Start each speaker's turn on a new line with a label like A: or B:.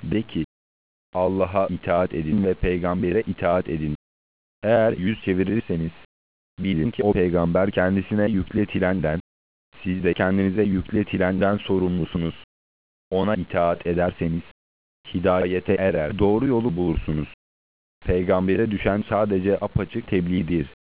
A: De ki, Allah'a itaat edin ve peygambere itaat edin. Eğer yüz çevirirseniz, bilin ki o peygamber kendisine yükletilenden, siz de kendinize yükletilenden sorumlusunuz. Ona itaat ederseniz, hidayete erer, doğru yolu bulursunuz. Peygambere düşen sadece apaçık tebliğdir.